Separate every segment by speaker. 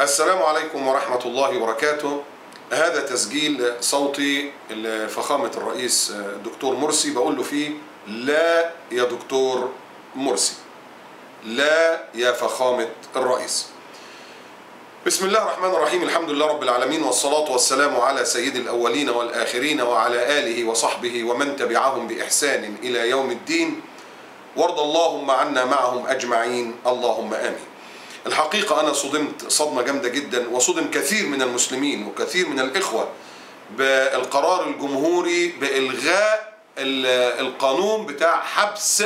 Speaker 1: السلام عليكم ورحمة الله وبركاته. هذا تسجيل صوتي لفخامة الرئيس الدكتور مرسي، بقول له فيه: لا يا دكتور مرسي، لا يا فخامة الرئيس. بسم الله الرحمن الرحيم، الحمد لله رب العالمين، والصلاة والسلام على سيد الأولين والآخرين وعلى آله وصحبه ومن تبعهم بإحسان إلى يوم الدين، وارض اللهم عنا معهم أجمعين، اللهم آمين. الحقيقة أنا صدمت صدمة جامدة جدا، وصدم كثير من المسلمين وكثير من الإخوة بالقرار الجمهوري بإلغاء القانون بتاع حبس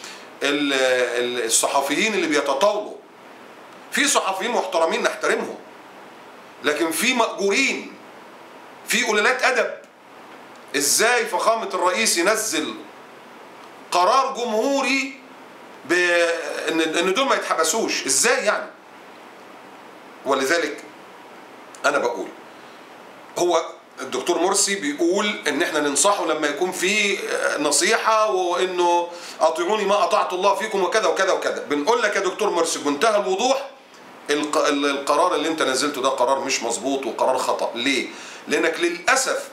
Speaker 1: الصحفيين اللي بيتطاولوا. في صحفيين محترمين نحترمهم، لكن في مأجورين، في قلالات أدب. إزاي فخامة الرئيس ينزل قرار جمهوري بأن دول ما يتحبسوش؟ إزاي يعني؟ ولذلك أنا بقول، هو الدكتور مرسي بيقول إن إحنا ننصحه لما يكون في نصيحة، وإنه أطيعوني ما أطعت الله فيكم وكذا وكذا وكذا. بنقول لك يا دكتور مرسي بمنتهى الوضوح، القرار اللي انت نزلته ده قرار مش مظبوط وقرار خطأ. ليه؟ لانك للأسف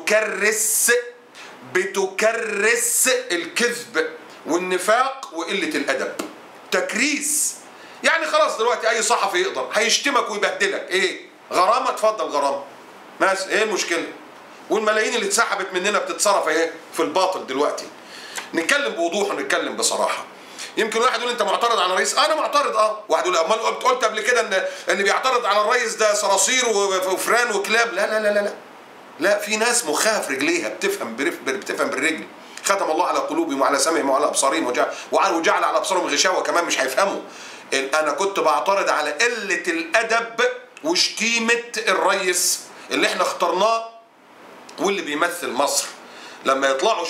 Speaker 1: بتكرس الكذب والنفاق وقلة الأدب. تكريس يعني خلاص دلوقتي اي صحفي يقدر هيشتمك ويبهدلك. ايه؟ غرامة؟ اتفضل غرامة، ماشي، ايه المشكلة؟ والملايين اللي اتسحبت مننا بتتصرف ايه في الباطل دلوقتي. نتكلم بوضوح ونتكلم بصراحة. يمكن واحد يقول انت معترض على الرئيس، انا معترض. واحد يقول امال قلت قبل كده ان اللي بيعترض على الرئيس ده صراصير وفران وكلاب. لا لا لا لا لا، في ناس مخها في رجليها، بتفهم بالرجل. ختم الله على قلوبهم وعلى سمعهم وعلى ابصارهم وجعل على ابصارهم غشاوه، كمان مش هيفهموا. انا كنت بعترض على قله الادب وشتيمه الرئيس اللي احنا اخترناه واللي بيمثل مصر، لما يطلعوا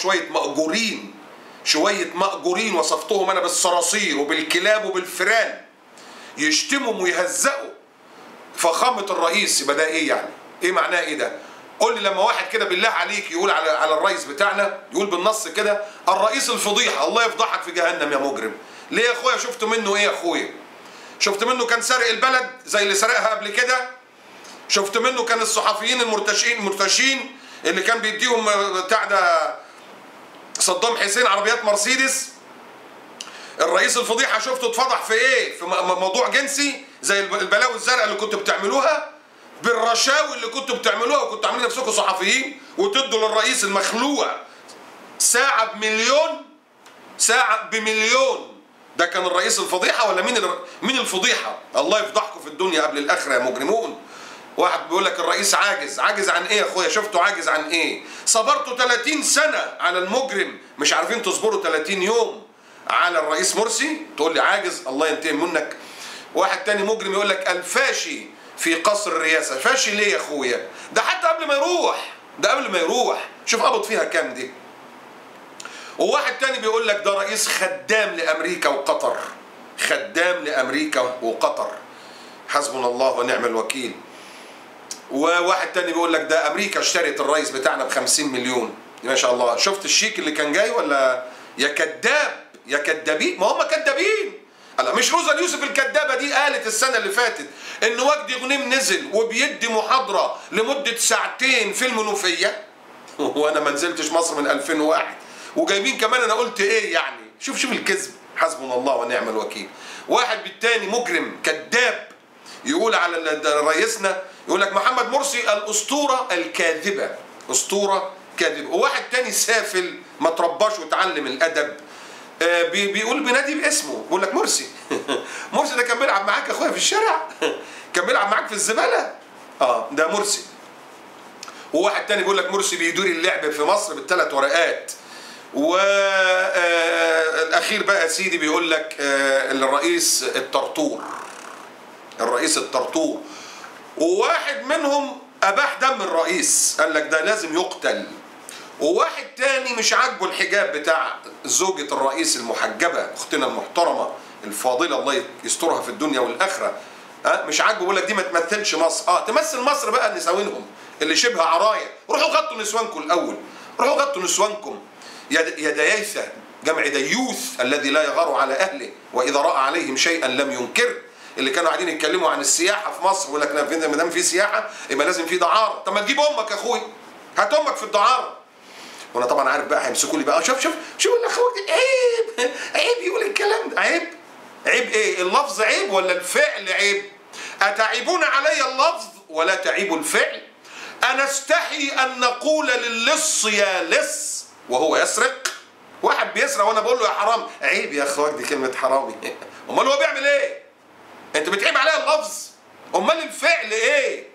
Speaker 1: شوية مأجورين وصفتهم أنا بالصراصير وبالكلاب وبالفئران، يشتموا ويهزقوا فخامة الرئيس. يبقى ده إيه يعني؟ إيه معناه إيه ده؟ قول لي لما واحد كده بالله عليك يقول على الرئيس بتاعنا، يقول بالنص كده: الرئيس الفضيحة، الله يفضحك في جهنم يا مجرم. ليه يا أخويا؟ شفت منه إيه يا أخويا؟ شفت منه كان سارق البلد زي اللي سرقها قبل كده؟ شفت منه كان الصحفيين المرتشين اللي كان بيديهم بتاع ده صدام حسين عربيات مرسيدس؟ الرئيس الفضيحة شفته اتفضح في ايه؟ في موضوع جنسي زي البلاوي الزرقاء اللي كنتوا بتعملوها، بالرشاوي اللي كنتوا بتعملوها، وكنتوا عاملين نفسكم صحفيين وتدوا للرئيس المخلوع ساعة بمليون. ده كان الرئيس الفضيحة ولا مين الفضيحة؟ الله يفضحكم في الدنيا قبل الآخرة يا مجرمون. واحد بيقول لك الرئيس عاجز عن ايه يا اخويا؟ شفتوا عاجز عن ايه؟ صبرتوا 30 سنة على المجرم، مش عارفين تصبروا 30 يوم على الرئيس مرسي؟ تقول لي عاجز؟ الله ينتقم منك. واحد تاني مجرم يقول لك الفاشي في قصر الرئاسة. فاشي ليه يا اخويا؟ ده حتى قبل ما يروح، شوف قبض فيها كام دي. وواحد تاني بيقول لك ده رئيس خدام لأمريكا وقطر. حسبنا الله ونعم الوكيل. وواحد تاني بيقول لك ده امريكا اشترت الرئيس بتاعنا ب50 مليون. ما شاء الله. شفت الشيك اللي كان جاي ولا؟ يا كذاب يا كذابين، ما هم كذابين. هلا مش روزا اليوسف الكذابه دي قالت السنه اللي فاتت ان وجدي غنيم نزل وبيدي محاضره لمده ساعتين في المنوفيه، وانا ما نزلتش مصر من 2001، وجايبين كمان انا قلت ايه يعني؟ شوف الكذب. حسبنا الله ونعم الوكيل. واحد بالتاني مجرم كذاب يقول على رئيسنا، يقول لك محمد مرسي الأسطورة الكاذبة، أسطورة كاذبة. وواحد تاني سافل ما ترباش وتعلم الأدب بيقول بينادي باسمه، بيقول لك مرسي. مرسي ده كان بيلعب معاك يا أخويا في الشارع، كان بيلعب معاك في الزبالة. ده مرسي. وواحد تاني بيقول لك مرسي بيدور اللعب في مصر بالثلاث ورقات. والأخير بقى سيدي بيقول لك الرئيس الطرطور. وواحد منهم أباح دم الرئيس، قال لك ده لازم يقتل. وواحد تاني مش عاجبه الحجاب بتاع زوجة الرئيس المحجبة، أختنا المحترمة الفاضلة الله يسترها في الدنيا والآخرة، مش عاجبه، بيقول لك دي ما تمثلش مصر. تمثل مصر بقى نساوينهم اللي شبه عراية. روحوا غطوا نسوانكم الأول، يا دياثة، جمع ديوث الذي لا يغار على أهله وإذا رأى عليهم شيئا لم ينكر. اللي كانوا قاعدين يتكلموا عن السياحه في مصر ويقول لك ما دام في سياحه يبقى لازم في دعاره. طب ما تجيب امك يا اخوي، هات امك في الدعاره. وانا طبعا عارف بقى هيمسكوا لي بقى، شوف الاخوات عيب عيب يقول الكلام ده، عيب ايه؟ اللفظ عيب ولا الفعل عيب؟ اتعيبون علي اللفظ ولا تعيب الفعل؟ انا استحي ان نقول للص يا لص وهو يسرق. واحد بيسرق وانا بقول له يا حرام، عيب يا اخوات دي كلمه حرامي. امال هو بيعمل ايه؟ انت بتعيب عليا اللفظ، امال الفعل ايه؟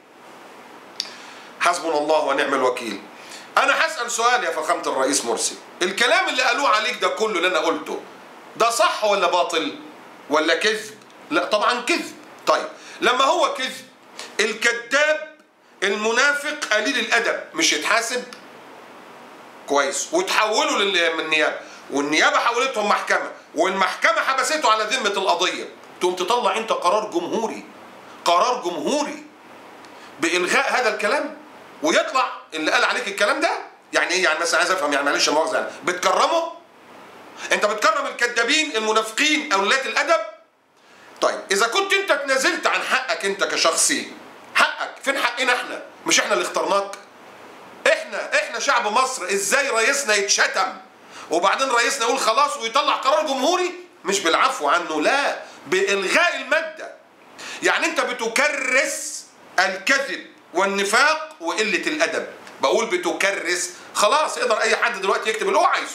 Speaker 1: حسبنا الله ونعم الوكيل. انا هسأل سؤال يا فخامة الرئيس مرسي، الكلام اللي قالوه عليك ده كله اللي انا قلته ده صح ولا باطل ولا كذب؟ لا طبعا كذب. طيب لما هو كذب، الكذاب المنافق قليل الادب مش يتحاسب؟ كويس. وتحولوا للنيابه، والنيابه حولتهم محكمه، والمحكمه حبسته على ذمه القضيه، تقوم تطلع انت قرار جمهوري بالغاء هذا الكلام، ويطلع اللي قال عليك الكلام ده يعني ايه؟ يعني مثلا عايز افهم، يعني معلش مؤاخذه، يعني بتكرمه؟ انت بتكرم الكذابين المنافقين او قلات الادب؟ طيب اذا كنت انت تنازلت عن حقك انت كشخصي، حقك فين؟ حقنا احنا، مش احنا اللي اخترناك؟ احنا شعب مصر. ازاي رئيسنا يتشتم وبعدين رئيسنا يقول خلاص ويطلع قرار جمهوري مش بالعفو عنه، لا بالغاء الماده؟ يعني انت بتكرس الكذب والنفاق وقله الادب. بقول بتكرس، خلاص يقدر اي حد دلوقتي يكتب اللي هو عايزه،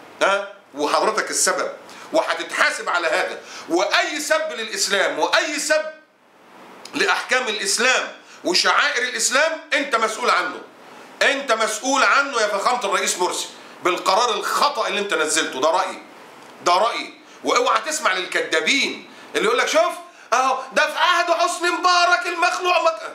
Speaker 1: وحضرتك السبب وهتتحاسب على هذا. واي سب للاسلام واي سب لاحكام الاسلام وشعائر الاسلام انت مسؤول عنه، انت مسؤول عنه يا فخامة الرئيس مرسي بالقرار الخطأ اللي انت نزلته. ده رأيي. واوعى تسمع للكذابين اللي يقول لك شوف اهو ده في عهد حسني مبارك المخلوع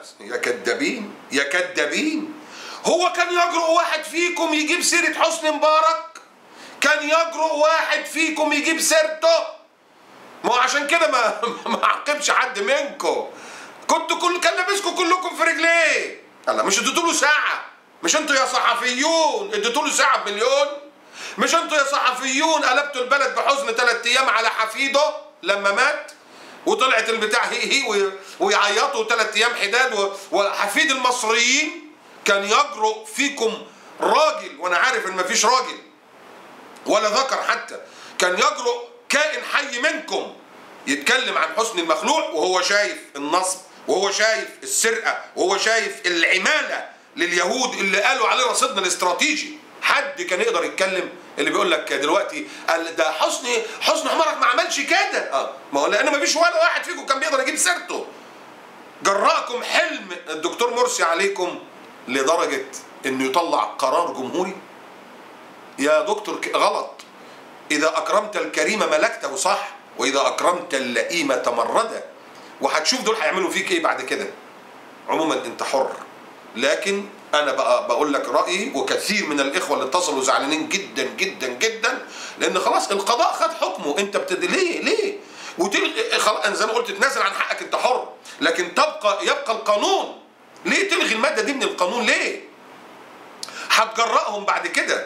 Speaker 1: يا كذابين. هو كان يجرؤ واحد فيكم يجيب سيرة حسني مبارك؟ كان يجرؤ واحد فيكم يجيب سيرته؟ ما هو عشان كده ما عاقبش حد منكم. كان لابسكم كلكم في رجليه. الله، مش اديتوا له ساعة؟ مش انتوا يا صحفيون اديتوا له ساعة بمليون؟ مش انتوا يا صحفيون قلبتوا البلد بحزن 3 ايام على حفيده لما مات؟ وطلعت البتاع هي ويعيطوا 3 ايام حداد. وحفيد المصريين كان يجرؤ فيكم راجل، وانا عارف ان مفيش راجل ولا ذكر حتى، كان يجرؤ كائن حي منكم يتكلم عن حسني المخلوع وهو شايف النصب وهو شايف السرقة وهو شايف العمالة لليهود اللي قالوا عليه رصيدنا الاستراتيجي. حد كان يقدر يتكلم؟ اللي بيقول لك دلوقتي ده حسني عمرك ما عملش كده. ما هو لان ما فيش ولا واحد فيكم كان بيقدر يجيب سيرته. جرأكم حلم الدكتور مرسي عليكم لدرجة انه يطلع قرار جمهوري. يا دكتور غلط. اذا اكرمت الكريم ملكته، صح، واذا اكرمت اللئيم تمرده. وهتشوف دول هيعملوا فيك ايه بعد كده. عموما انت حر، لكن انا بقى بقول لك رايي، وكثير من الاخوه اللي اتصلوا زعلانين جدا جدا جدا لان خلاص القضاء خد حكمه. انت ليه وتلغي؟ خلاص انا زي ما قلت تنازل عن حقك، انت حر، لكن يبقى القانون. ليه تلغي الماده دي من القانون؟ ليه؟ هتجرأهم بعد كده،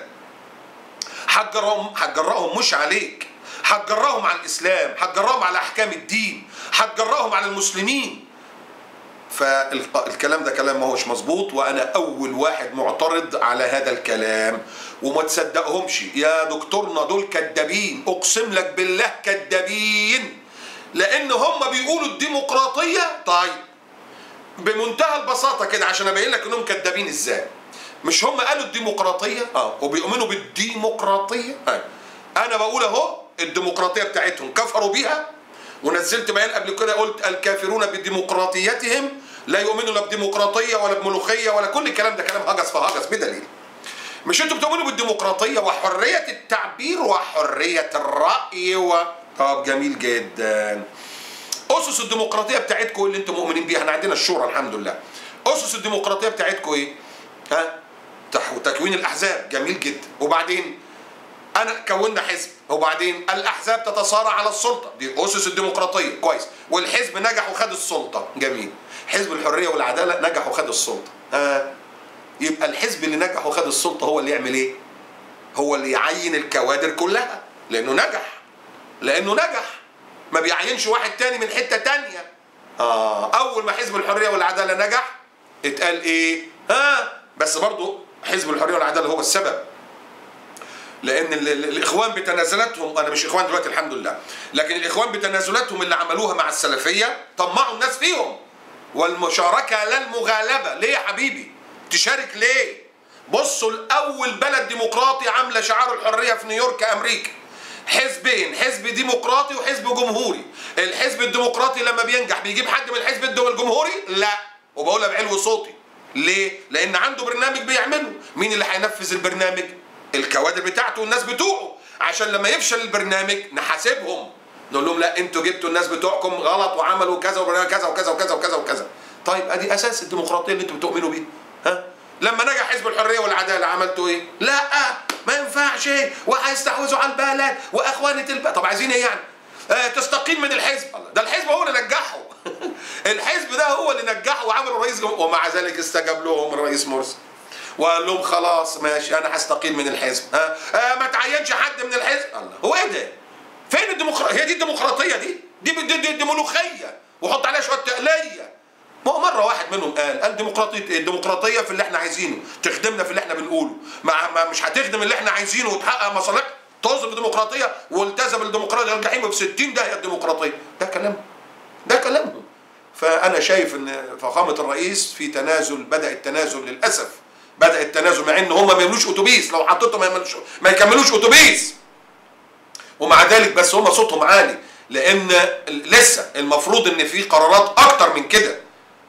Speaker 1: هتجرأهم مش عليك، هتجرأهم على الاسلام، هتجرأهم على احكام الدين، هتجرأهم على المسلمين. فالكلام ده كلام ما هوش مظبوط، وانا اول واحد معترض على هذا الكلام. وما تصدقهمش يا دكتورنا، دول كدابين، اقسم لك بالله كدابين، لان هم بيقولوا الديمقراطيه. طيب بمنتهى البساطه كده عشان ابين لك انهم كدابين ازاي، مش هم قالوا الديمقراطيه وبيؤمنوا بالديمقراطيه؟ انا بقول اهو الديمقراطيه بتاعتهم كفروا بيها، ونزلت بيان قبل كده قلت الكافرون بديمقراطيتهم لا يؤمنوا لا بديمقراطيه ولا بملوخيه ولا كل الكلام ده كلام هجس فهجس بدليل. مش انتوا بتؤمنوا بالديمقراطيه وحريه التعبير وحريه الراي طب جميل جدا. اسس الديمقراطيه بتاعتكم اللي انتم مؤمنين بيها، احنا عندنا الشورى الحمد لله. اسس الديمقراطيه بتاعتكم ايه؟ تكوين الاحزاب، جميل جدا. وبعدين كونا حزب، وبعدين الاحزاب تتصارع على السلطه، دي اسس الديمقراطيه، كويس. والحزب نجح وخد السلطه، جميل. حزب الحريه والعداله نجح وخد السلطه. يبقى الحزب اللي نجح وخد السلطه هو اللي يعمل ايه؟ هو اللي يعين الكوادر كلها، لانه نجح. ما بيعينش واحد تاني من حته تانيه. اول ما حزب الحريه والعداله نجح اتقال ايه؟ بس برضو حزب الحريه والعداله هو السبب، لان الاخوان بتنازلاتهم، انا مش اخوان دلوقتي الحمد لله، لكن الاخوان بتنازلاتهم اللي عملوها مع السلفيه طمعوا الناس فيهم. والمشاركه لا المغالبه. ليه يا حبيبي تشارك ليه؟ بصوا الاول بلد ديمقراطي عامله شعار الحريه في نيويورك امريكا، حزبين، حزب ديمقراطي وحزب جمهوري. الحزب الديمقراطي لما بينجح بيجيب حد من الحزب الجمهوري؟ لا، وبقولها بعلو صوتي. ليه؟ لان عنده برنامج بيعمله. مين اللي هينفذ البرنامج؟ الكوادر بتاعته والناس بتوعه، عشان لما يفشل البرنامج نحاسبهم، نقول لهم لا انتوا جبتوا الناس بتوعكم غلط وعملوا كذا وبرنامج كذا وكذا وكذا وكذا وكذا. طيب ادي اساس الديمقراطيه اللي انتوا بتؤمنوا بيه. لما نجح حزب الحريه والعداله عملتوا ايه؟ لا ما ينفعش وهيستحوذوا على البلد واخوانه البلد. طب عايزين ايه يعني؟ تستقيل من الحزب. ده الحزب هو اللي نجحه. الحزب ده هو اللي نجحه وعملوا رئيس ومع ذلك استجاب لهم الرئيس مرسي وقال لهم خلاص ماشي انا هستقيل من الحزب. ما تعينش حد من الحزب. الله، هو ايه ده؟ فين الديمقراطيه؟ هي دي الديمقراطيه دي ملوخيه وحط عليها شويه تقليه. ما هو مره واحد منهم قال الديمقراطيه في اللي احنا عايزينه، تخدمنا في اللي احنا بنقوله، مش هتخدم اللي احنا عايزينه وتحقق مصالحنا طز بالديمقراطيه والتزم بالديمقراطيه الجحيم ب 60 داهيه الديمقراطيه. ده كلامهم. فانا شايف ان فخامه الرئيس في تنازل، بدا التنازل للاسف، بدا التنازل مع ان هم ما يملوش اتوبيس، لو حطيتهم ما يكملوش اتوبيس، ومع ذلك بس هم صوتهم عالي، لان لسه المفروض ان في قرارات اكتر من كده.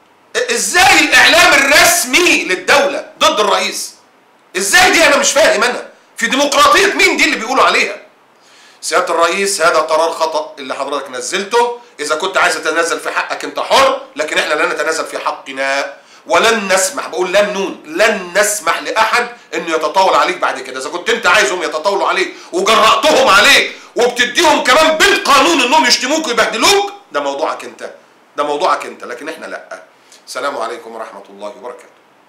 Speaker 1: ازاي الاعلام الرسمي للدوله ضد الرئيس؟ ازاي دي؟ انا مش فاهم. انا في ديمقراطيه مين دي اللي بيقولوا عليها؟ سياده الرئيس هذا قرار خطا اللي حضرتك نزلته. اذا كنت عايز تتنازل في حقك انت حر، لكن احنا لن نتنازل في حقنا، ولن نسمح، بقول لن نسمح لاحد انه يتطاول عليك بعد كده. اذا كنت انت عايزهم يتطاولوا عليك وجرأتهم عليك وبتديهم كمان بالقانون انهم يشتموك ويبهدلوك، ده موضوعك انت، لكن احنا لا. السلام عليكم ورحمه الله وبركاته.